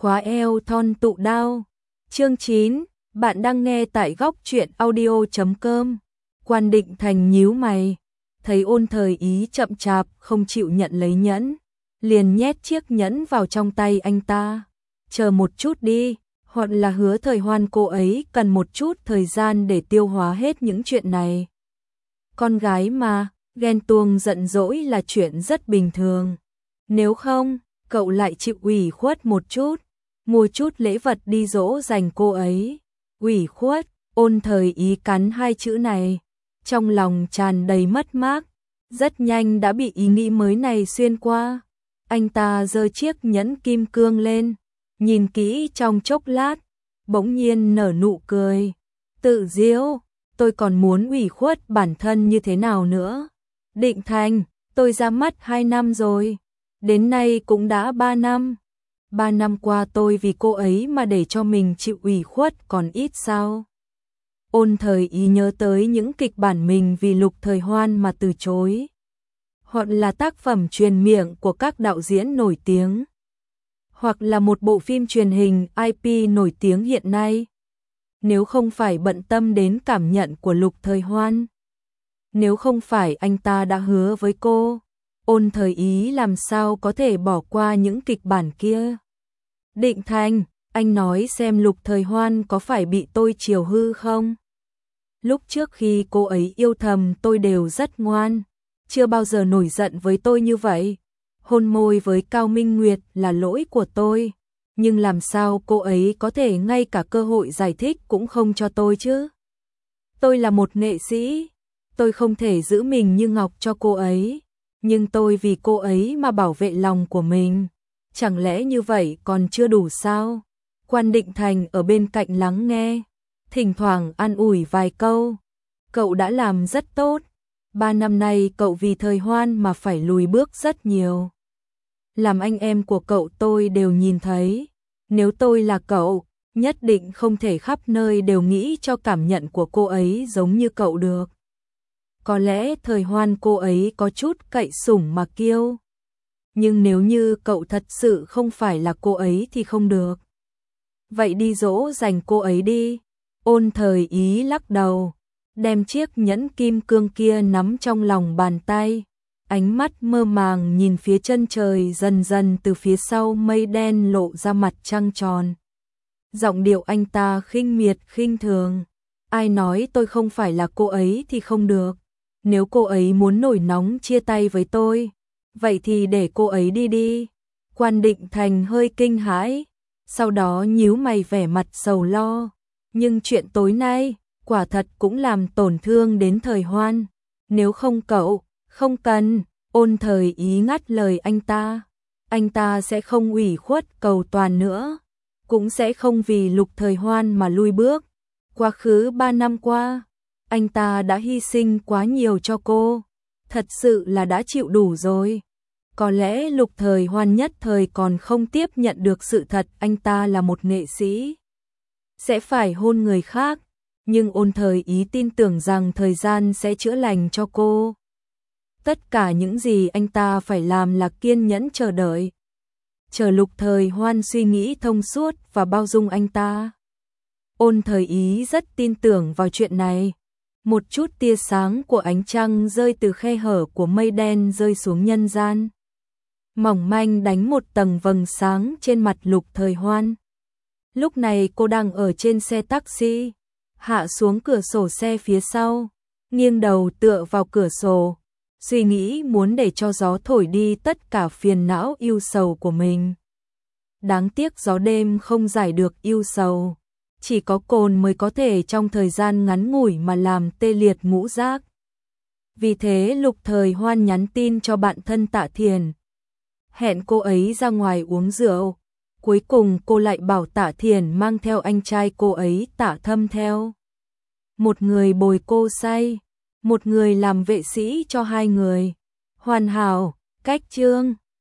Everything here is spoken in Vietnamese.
khóa eo thon tụ đao. Chương 9, bạn đang nghe tại góc truyện audio.com. Quan Định Thành nhíu mày, thấy Ôn Thời Ý chậm chạp không chịu nhận lấy nhẫn, liền nhét chiếc nhẫn vào trong tay anh ta. Chờ một chút đi, hoặc là Hứa Thời Hoan cô ấy cần một chút thời gian để tiêu hóa hết những chuyện này. Con gái mà, ghen tuông giận dỗi là chuyện rất bình thường. Nếu không, cậu lại chịu ủy khuất một chút, mua chút lễ vật đi dỗ dành cô ấy. Ủy khuất, Ôn Thời Ý cắn hai chữ này, trong lòng tràn đầy mất mát, rất nhanh đã bị ý nghĩ mới này xuyên qua. Anh ta giơ chiếc nhẫn kim cương lên, nhìn kỹ trong chốc lát, bỗng nhiên nở nụ cười, tự giễu, tôi còn muốn ủy khuất bản thân như thế nào nữa. Định Thành, tôi ra mắt 2 năm rồi, đến nay cũng đã 3 năm. 3 năm qua tôi vì cô ấy mà để cho mình chịu ủy khuất còn ít sao? Ôn Thời Ý nhớ tới những kịch bản mình vì Lục Thời Hoan mà từ chối, hoặc là tác phẩm truyền miệng của các đạo diễn nổi tiếng, hoặc là một bộ phim truyền hình IP nổi tiếng hiện nay. Nếu không phải bận tâm đến cảm nhận của Lục Thời Hoan, nếu không phải anh ta đã hứa với cô, Ôn Thời Ý làm sao có thể bỏ qua những kịch bản kia. Định Thành, anh nói xem Lục Thời Hoan có phải bị tôi chiều hư không? Lúc trước khi cô ấy yêu thầm tôi đều rất ngoan, chưa bao giờ nổi giận với tôi như vậy. Hôn môi với Cao Minh Nguyệt là lỗi của tôi, nhưng làm sao cô ấy có thể ngay cả cơ hội giải thích cũng không cho tôi chứ? Tôi là một nghệ sĩ, tôi không thể giữ mình như ngọc cho cô ấy, nhưng tôi vì cô ấy mà bảo vệ lòng của mình. Chẳng lẽ như vậy còn chưa đủ sao? Quan Định Thành ở bên cạnh lắng nghe, thỉnh thoảng an ủi vài câu. Cậu đã làm rất tốt, 3 năm nay cậu vì Thời Hoan mà phải lùi bước rất nhiều. Làm anh em của cậu tôi đều nhìn thấy, nếu tôi là cậu, nhất định không thể khắp nơi đều nghĩ cho cảm nhận của cô ấy giống như cậu được. Có lẽ Thời Hoan cô ấy có chút cậy sủng mà kiêu, nhưng nếu như cậu thật sự không phải là cô ấy thì không được. Vậy đi dỗ dành cô ấy đi. Ôn Thời Ý lắc đầu, đem chiếc nhẫn kim cương kia nắm trong lòng bàn tay, ánh mắt mơ màng nhìn phía chân trời, dần dần từ phía sau mây đen lộ ra mặt trăng tròn. Giọng điệu anh ta khinh miệt khinh thường, ai nói tôi không phải là cô ấy thì không được. Nếu cô ấy muốn nổi nóng chia tay với tôi, vậy thì để cô ấy đi đi. Quan Định Thành hơi kinh hãi, sau đó nhíu mày vẻ mặt sầu lo. Nhưng chuyện tối nay, quả thật cũng làm tổn thương đến Thời Hoan. Nếu không cậu, không cần. Ôn Thời Ý ngắt lời anh ta sẽ không ủy khuất cầu toàn nữa, cũng sẽ không vì Lục Thời Hoan mà lui bước. Quá khứ 3 năm qua, anh ta đã hy sinh quá nhiều cho cô, thật sự là đã chịu đủ rồi. Có lẽ Lục Thời Hoan nhất thời còn không tiếp nhận được sự thật anh ta là một nghệ sĩ, sẽ phải hôn người khác, nhưng Ôn Thời Ý tin tưởng rằng thời gian sẽ chữa lành cho cô. Tất cả những gì anh ta phải làm là kiên nhẫn chờ đợi, chờ Lục Thời Hoan suy nghĩ thông suốt và bao dung anh ta. Ôn Thời Ý rất tin tưởng vào chuyện này. Một chút tia sáng của ánh trăng rơi từ khe hở của mây đen rơi xuống nhân gian, mỏng manh đánh một tầng vầng sáng trên mặt Lục Thời Hoan. Lúc này cô đang ở trên xe taxi, hạ xuống cửa sổ xe phía sau, nghiêng đầu tựa vào cửa sổ, suy nghĩ muốn để cho gió thổi đi tất cả phiền não ưu sầu của mình. Đáng tiếc gió đêm không giải được ưu sầu, chỉ có cồn mới có thể trong thời gian ngắn ngủi mà làm tê liệt ngũ giác. Vì thế Lục Thời Hoan nhắn tin cho bạn thân Tạ Thiền, hẹn cô ấy ra ngoài uống rượu. Cuối cùng cô lại bảo Tạ Thiền mang theo anh trai cô ấy Tạ Thâm theo. Một người bồi cô say, một người làm vệ sĩ cho hai người. Hoàn hảo, cách chương.